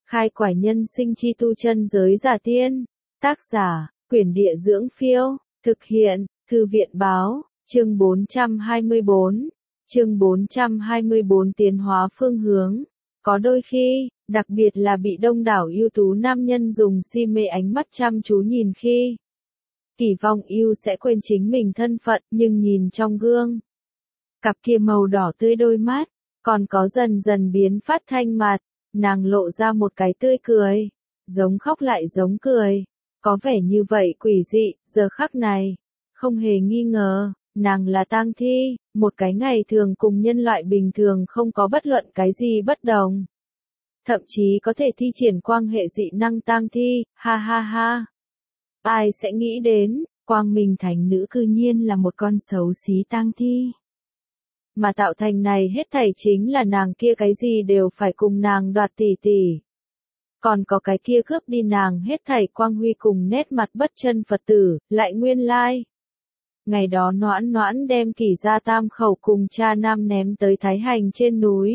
Khai quải nhân sinh chi tu chân giới giả tiên. Tác giả, Quyển Địa Dưỡng Phiêu. Thực hiện, Thư viện Báo. Chương 424. Chương 424 tiến hóa phương hướng. Có đôi khi, đặc biệt là bị đông đảo ưu tú nam nhân dùng si mê ánh mắt chăm chú nhìn khi Kỳ Vong Yêu sẽ quên chính mình thân phận, nhưng nhìn trong gương, cặp kia màu đỏ tươi đôi mắt, còn có dần dần biến phát thanh mặt, nàng lộ ra một cái tươi cười, giống khóc lại giống cười, có vẻ như vậy quỷ dị. Giờ khắc này, không hề nghi ngờ, nàng là tang thi, một cái ngày thường cùng nhân loại bình thường không có bất luận cái gì bất đồng. Thậm chí có thể thi triển quang hệ dị năng tang thi, ha ha ha. Ai sẽ nghĩ đến, quang minh thánh nữ cư nhiên là một con xấu xí tang thi. Mà tạo thành này hết thảy chính là nàng kia cái gì đều phải cùng nàng đoạt tỷ tỷ. Còn có cái kia cướp đi nàng hết thảy quang huy cùng nét mặt bất chân Phật tử, lại nguyên lai. Ngày đó Noãn Noãn đem Kỷ gia tam khẩu cùng cha nam ném tới Thái Hành trên núi.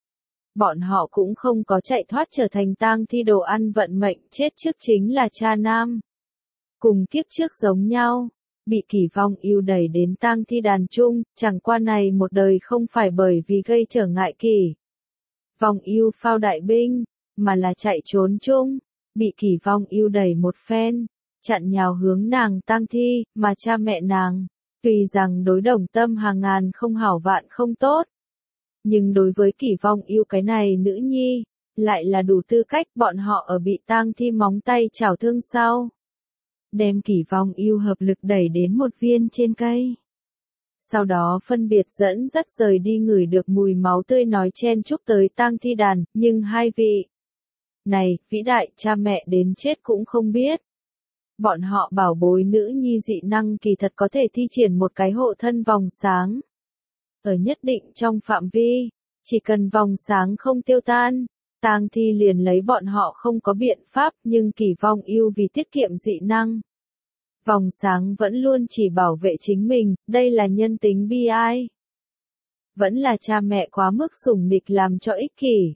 Bọn họ cũng không có chạy thoát trở thành tang thi đồ ăn vận mệnh, chết trước chính là cha nam. Cùng kiếp trước giống nhau, bị Kỳ Vong Yêu đẩy đến tang thi đàn chung, chẳng qua này một đời không phải bởi vì gây trở ngại Kỳ Vong Yêu phao đại binh, mà là chạy trốn chung, bị Kỳ Vong Yêu đẩy một phen, chặn nhào hướng nàng tang thi, mà cha mẹ nàng, tuy rằng đối Đồng Tâm hàng ngàn không hảo vạn không tốt, nhưng đối với Kỳ Vong Yêu cái này nữ nhi, lại là đủ tư cách. Bọn họ ở bị tang thi móng tay chảo thương sau, đem Kỳ Vong Yêu hợp lực đẩy đến một viên trên cây. Sau đó phân biệt dẫn dắt rời đi, ngửi được mùi máu tươi nói chen chúc tới tang thi đàn, nhưng hai vị này, vĩ đại cha mẹ đến chết cũng không biết. Bọn họ bảo bối nữ nhi dị năng kỳ thật có thể thi triển một cái hộ thân vòng sáng. Ở nhất định trong phạm vi, chỉ cần vòng sáng không tiêu tan, tang thi liền lấy bọn họ không có biện pháp, nhưng Kỳ Vong Yêu vì tiết kiệm dị năng. Vòng sáng vẫn luôn chỉ bảo vệ chính mình, đây là nhân tính bi ai. Vẫn là cha mẹ quá mức sủng nịch làm cho ích kỷ.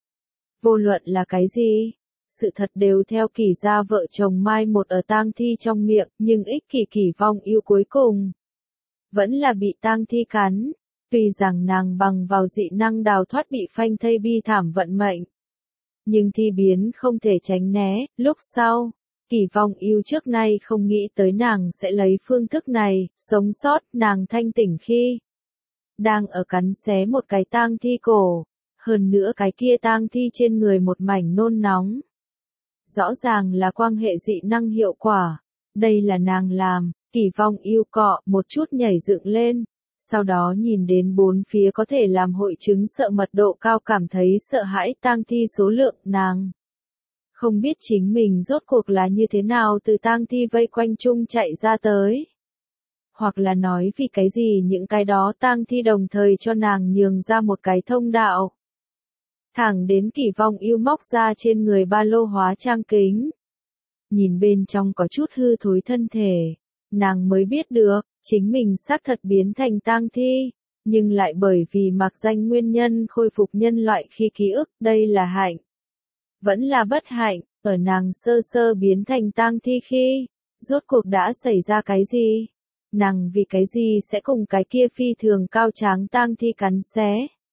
Vô luận là cái gì, sự thật đều theo Kỳ gia vợ chồng mai một ở tang thi trong miệng, nhưng ích kỷ Kỳ Vong Yêu cuối cùng vẫn là bị tang thi cắn. Tuy rằng nàng bằng vào dị năng đào thoát bị phanh thây bi thảm vận mệnh, nhưng thi biến không thể tránh né. Lúc sau, Kỳ Vong Yêu trước nay không nghĩ tới nàng sẽ lấy phương thức này sống sót. Nàng thanh tỉnh khi đang ở cắn xé một cái tang thi cổ, hơn nữa cái kia tang thi trên người một mảnh nôn nóng. Rõ ràng là quang hệ dị năng hiệu quả, đây là nàng làm. Kỳ Vong Yêu cọ một chút nhảy dựng lên, sau đó nhìn đến bốn phía có thể làm hội chứng sợ mật độ cao, cảm thấy sợ hãi tang thi số lượng. Nàng không biết chính mình rốt cuộc là như thế nào từ tang thi vây quanh chung chạy ra tới. Hoặc là nói vì cái gì những cái đó tang thi đồng thời cho nàng nhường ra một cái thông đạo. Thẳng đến Kỳ Vong Yêu móc ra trên người ba lô hóa trang kính. Nhìn bên trong có chút hư thối thân thể, nàng mới biết được, chính mình xác thật biến thành tang thi, nhưng lại bởi vì mặc danh nguyên nhân khôi phục nhân loại khi ký ức. Đây là hạnh, vẫn là bất hạnh. Ở nàng sơ sơ biến thành tang thi khi, rốt cuộc đã xảy ra cái gì? Nàng vì cái gì sẽ cùng cái kia phi thường cao tráng tang thi cắn xé?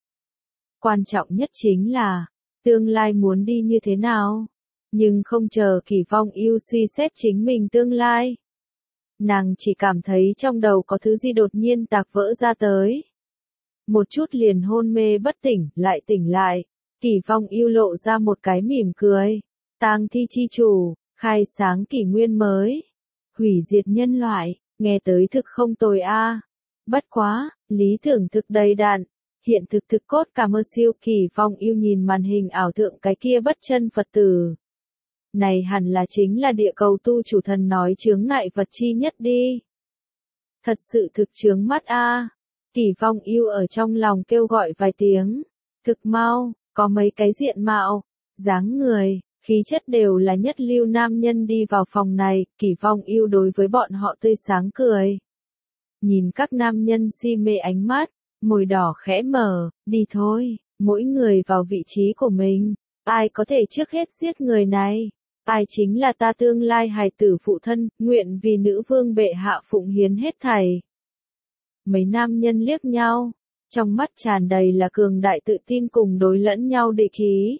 Quan trọng nhất chính là, tương lai muốn đi như thế nào? Nhưng không chờ Kỳ Vong Yêu suy xét chính mình tương lai, nàng chỉ cảm thấy trong đầu có thứ gì đột nhiên tạc vỡ ra tới. Một chút liền hôn mê bất tỉnh, lại tỉnh lại. Kỳ Vong Yêu lộ ra một cái mỉm cười. Tang thi chi chủ, khai sáng kỷ nguyên mới, hủy diệt nhân loại, nghe tới thực không tồi a. Bất quá, lý tưởng thực đầy đặn, hiện thực thực cốt cảm ơn siêu. Kỳ Vong Yêu nhìn màn hình ảo tượng cái kia bất chân Phật tử. Này hẳn là chính là địa cầu tu chủ thần nói chướng ngại vật chi nhất đi. Thật sự thực chướng mắt a. Kỳ Vong Yêu ở trong lòng kêu gọi vài tiếng. Thực mau, có mấy cái diện mạo, dáng người, khí chất đều là nhất lưu nam nhân đi vào phòng này. Kỳ Vong Yêu đối với bọn họ tươi sáng cười. Nhìn các nam nhân si mê ánh mắt, môi đỏ khẽ mở, đi thôi, mỗi người vào vị trí của mình. Ai có thể trước hết giết người này? Ai chính là ta tương lai hài tử phụ thân, nguyện vì nữ vương bệ hạ phụng hiến hết thảy. Mấy nam nhân liếc nhau, trong mắt tràn đầy là cường đại tự tin cùng đối lẫn nhau địch ý.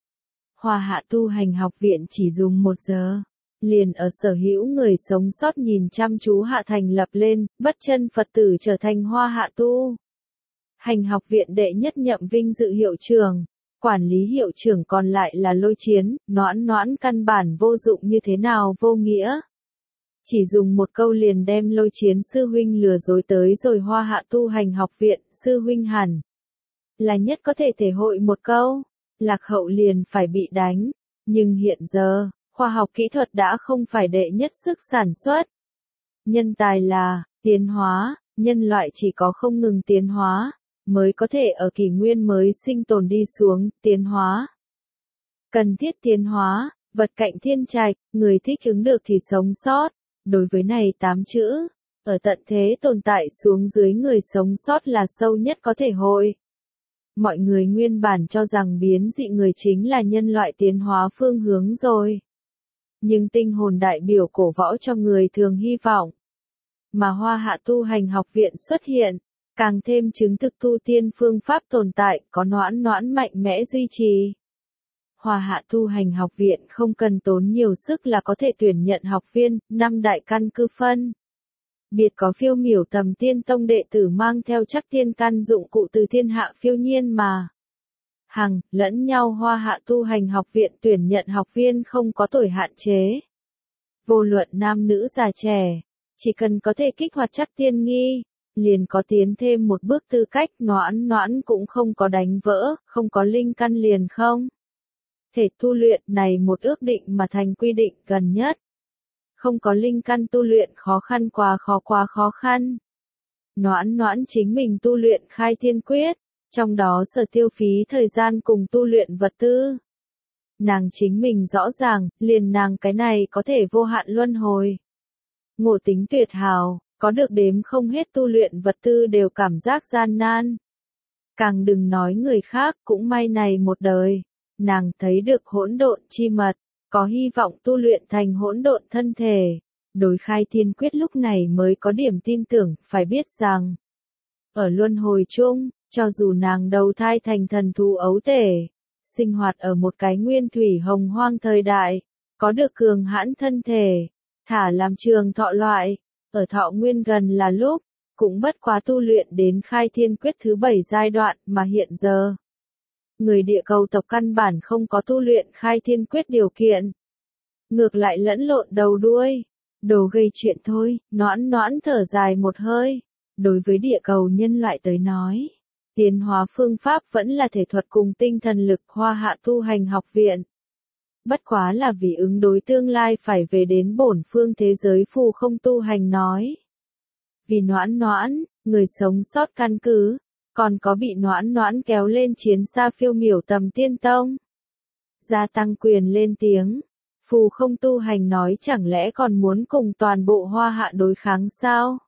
Hoa Hạ tu hành học viện chỉ dùng 1 giờ, liền ở sở hữu người sống sót nhìn chăm chú hạ thành lập lên, bất chân Phật tử trở thành Hoa Hạ tu hành học viện đệ nhất nhậm vinh dự hiệu trưởng. Quản lý hiệu trưởng còn lại là Lôi Chiến, Noãn căn bản vô dụng như thế nào vô nghĩa. Chỉ dùng một câu liền đem Lôi Chiến sư huynh lừa dối tới rồi Hoa Hạ tu hành học viện, sư huynh hẳn là nhất có thể thể hội một câu, lạc hậu liền phải bị đánh. Nhưng hiện giờ, khoa học kỹ thuật đã không phải đệ nhất sức sản xuất. Nhân tài là tiến hóa, nhân loại chỉ có không ngừng tiến hóa mới có thể ở kỷ nguyên mới sinh tồn đi xuống, tiến hóa. Cần thiết tiến hóa, vật cạnh thiên trạch, người thích ứng được thì sống sót. Đối với này 8 chữ, ở tận thế tồn tại xuống dưới người sống sót là sâu nhất có thể hội. Mọi người nguyên bản cho rằng biến dị người chính là nhân loại tiến hóa phương hướng rồi. Nhưng tinh hồn đại biểu cổ võ cho người thường hy vọng. Mà Hoa Hạ tu hành học viện xuất hiện, càng thêm chứng thực tu tiên phương pháp tồn tại, có Noãn mạnh mẽ duy trì. Hoa Hạ tu hành học viện không cần tốn nhiều sức là có thể tuyển nhận học viên, 5 đại căn cứ phân. Biệt có phiêu miểu tầm tiên tông đệ tử mang theo chắc tiên căn dụng cụ từ thiên hạ phiêu nhiên mà. Hằng, lẫn nhau Hoa Hạ tu hành học viện tuyển nhận học viên không có tuổi hạn chế. Vô luận nam nữ già trẻ, chỉ cần có thể kích hoạt chắc tiên nghi, liền có tiến thêm một bước tư cách. Noãn cũng không có đánh vỡ, không có linh căn liền không thể tu luyện, này một ước định mà thành quy định gần nhất. Không có linh căn tu luyện khó khăn quá khó khăn. Noãn chính mình tu luyện khai thiên quyết, trong đó sở tiêu phí thời gian cùng tu luyện vật tư. Nàng chính mình rõ ràng, liền nàng cái này có thể vô hạn luân hồi. Ngộ tính tuyệt hảo, có được đếm không hết tu luyện vật tư đều cảm giác gian nan. Càng đừng nói người khác, cũng may này một đời, nàng thấy được hỗn độn chi mật, có hy vọng tu luyện thành hỗn độn thân thể. Đối khai thiên quyết lúc này mới có điểm tin tưởng, phải biết rằng, ở luân hồi chung, cho dù nàng đầu thai thành thần thú ấu tể, sinh hoạt ở một cái nguyên thủy hồng hoang thời đại, có được cường hãn thân thể, thả làm trường thọ loại, ở thọ nguyên gần là lúc, cũng bất quá tu luyện đến khai thiên quyết thứ 7 giai đoạn mà hiện giờ. Người địa cầu tộc căn bản không có tu luyện khai thiên quyết điều kiện. Ngược lại lẫn lộn đầu đuôi, đồ gây chuyện thôi. Noãn thở dài một hơi. Đối với địa cầu nhân loại tới nói, tiến hóa phương pháp vẫn là thể thuật cùng tinh thần lực. Hoa Hạ tu hành học viện. Bất quá là vì ứng đối tương lai phải về đến bổn phương thế giới phù không tu hành nói. Vì Noãn, người sống sót căn cứ, còn có bị Noãn kéo lên chiến xa phiêu miểu tầm tiên tông. Gia tăng quyền lên tiếng, phù không tu hành nói chẳng lẽ còn muốn cùng toàn bộ Hoa Hạ đối kháng sao?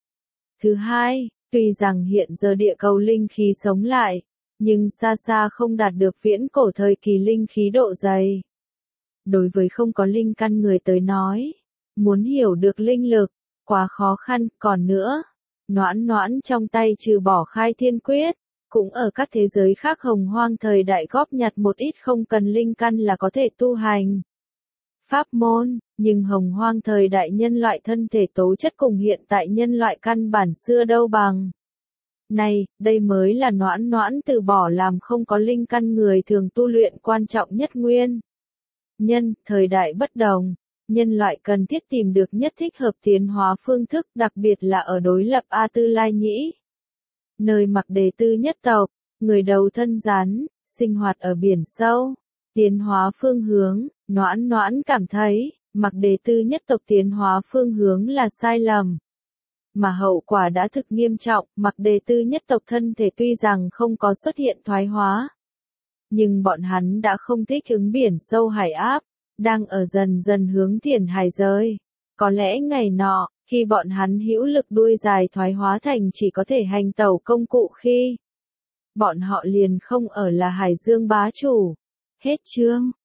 Thứ hai, tuy rằng hiện giờ địa cầu linh khí sống lại, nhưng xa xa không đạt được viễn cổ thời kỳ linh khí độ dày. Đối với không có linh căn người tới nói, muốn hiểu được linh lực, quá khó khăn. Còn nữa, Noãn trong tay trừ bỏ khai thiên quyết, cũng ở các thế giới khác hồng hoang thời đại góp nhặt một ít không cần linh căn là có thể tu hành pháp môn, nhưng hồng hoang thời đại nhân loại thân thể tố chất cùng hiện tại nhân loại căn bản xưa đâu bằng. Này, đây mới là Noãn từ bỏ làm không có linh căn người thường tu luyện quan trọng nhất nguyên nhân. Thời đại bất đồng, nhân loại cần thiết tìm được nhất thích hợp tiến hóa phương thức, đặc biệt là ở đối lập A Tư Lai Nhĩ. Nơi Mặc Đề Tư nhất tộc, người đầu thân rắn, sinh hoạt ở biển sâu. Tiến hóa phương hướng, Noãn cảm thấy, Mặc Đề Tư nhất tộc tiến hóa phương hướng là sai lầm. Mà hậu quả đã thực nghiêm trọng. Mặc Đề Tư nhất tộc thân thể tuy rằng không có xuất hiện thoái hóa, nhưng bọn hắn đã không thích ứng biển sâu hải áp, đang ở dần dần hướng Thiền Hải rơi. Có lẽ ngày nọ, khi bọn hắn hữu lực đuôi dài thoái hóa thành chỉ có thể hành tẩu công cụ khi bọn họ liền không ở là hải dương bá chủ. Hết chương.